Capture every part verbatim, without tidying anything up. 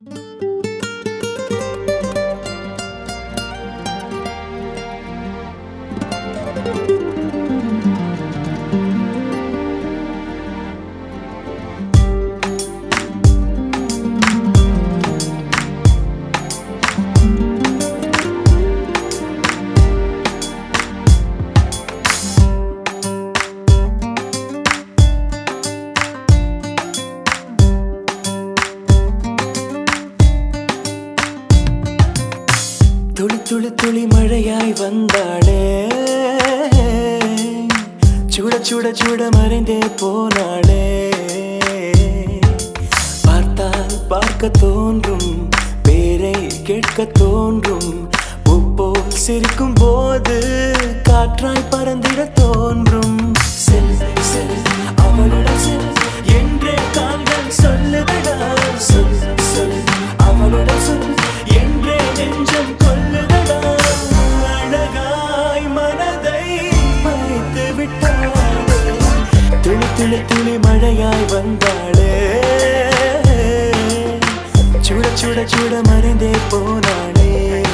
துளி துளி துளி மழையாய் வந்தாளே, சுட சுட சுட மறைந்தே போனாளே. பார்த்தால் பார்க்க தோன்றும், பேரை கேட்க தோன்றும், பூப்போல் சிரிக்கும் போது காற்றாய் பறந்திட தோன்றும். செல் செல் அவளுடன் செல் என்றே கால்கள் சொல்லுதடா. சொல் சொல் அவளுடன் சொல் என்றே நெஞ்சம் கொல்லுதடா. அழகாய் மனதை மறைத்து விட்டாளே, துளி துளி துளி மழையாய் வந்தாளே, சுட சுட சுட மறைந்தே போனாளே.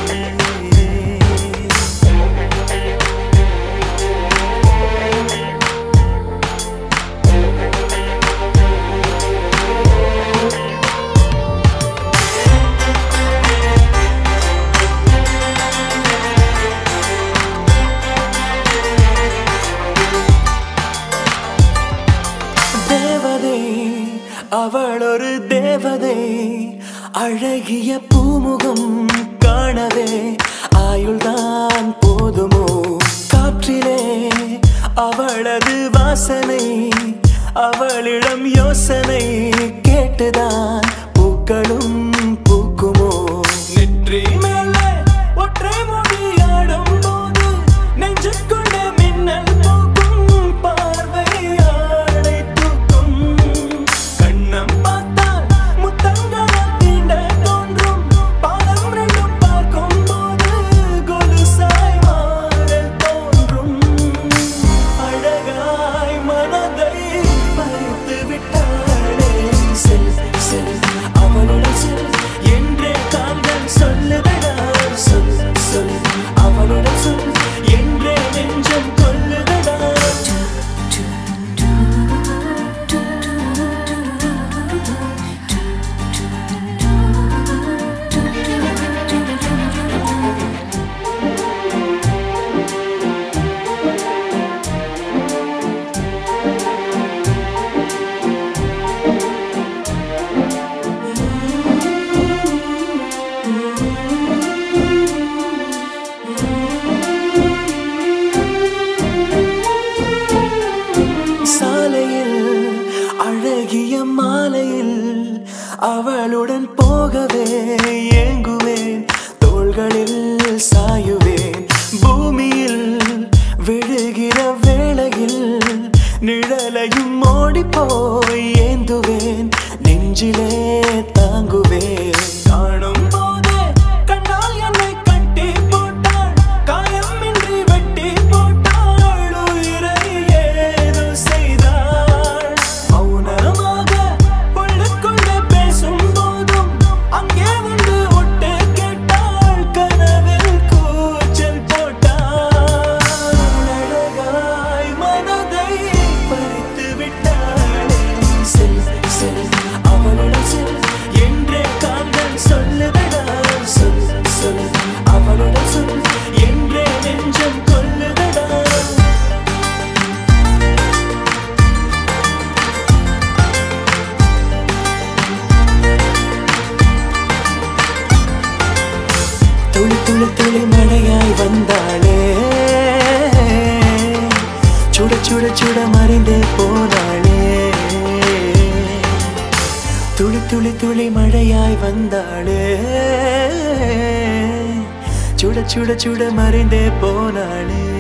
தேவதை அவள் ஒரு தேவதை, அழகிய பூமுகம் காணவே ஆயுள்தான் போதுமோ. காற்றிலே அவளது வாசனை, அவளிடம் யோசனை கேட்டுதான் பூக்களும் பூக்குமோ. நெற்றி மேலே ஒற்றை மொழியாடும் போது நெஞ்சுக்குள்ள மின்னல் போக்கும், பார்வை ஆடை தூக்கும். கண்ணம் பார்த்தால் முத்தங்களை தீண்ட தோன்றும், பாதம் ரெண்டும் பார்க்கும் போது கொலுசாய் மாற தோன்றும். அழகாய் மனதை பறித்து விட்டாளே, செல் செல் அவளுடன் செல் என்றே கால்கள் சொல்லுதடா. சொல் சொல் அவளுடன் சொல் என்றே நெஞ்சம் கொல்லுதடா. சாலையில் அழகிய மாலையில் அவளுடன் போகவே ஏங்குவேன், தோள்களில் சாயுவேன். பூமியில் விழுகிற வேளையில் நிழலையும் ஓடி போய் ஏந்துவேன், நெஞ்சிலே தாங்குவேன். காணும் போதே கண்ணால் என்னை கட்டி போட்டாள், காயமின்றி வெட்டி போட்டாள், உயிரை ஏதோ செய்தாள். மௌனமாக உள்ளுக்குள்ளே பேசும் போதும் அங்கே வந்து ஒட்டு கேட்டாள், கனவில் கூச்சல் போட்டாள். அழகாய் மனதை பறித்து விட்டாளே, செல் செல் அவளுடன் செல் என்றே கால்கள் சொல்லுதடா. சொல் சொல் அவளுடன் சொல் என்றே நெஞ்சம் கொல்லுதடா. துளி துளி துளி மழையாய் வந்தாளே, சுட சுட சுட மறைந்தே போனாளே. துளி துளி துளி மழையாய் வந்தாளே, சுட சுட சுட மறைந்தே போனாளே.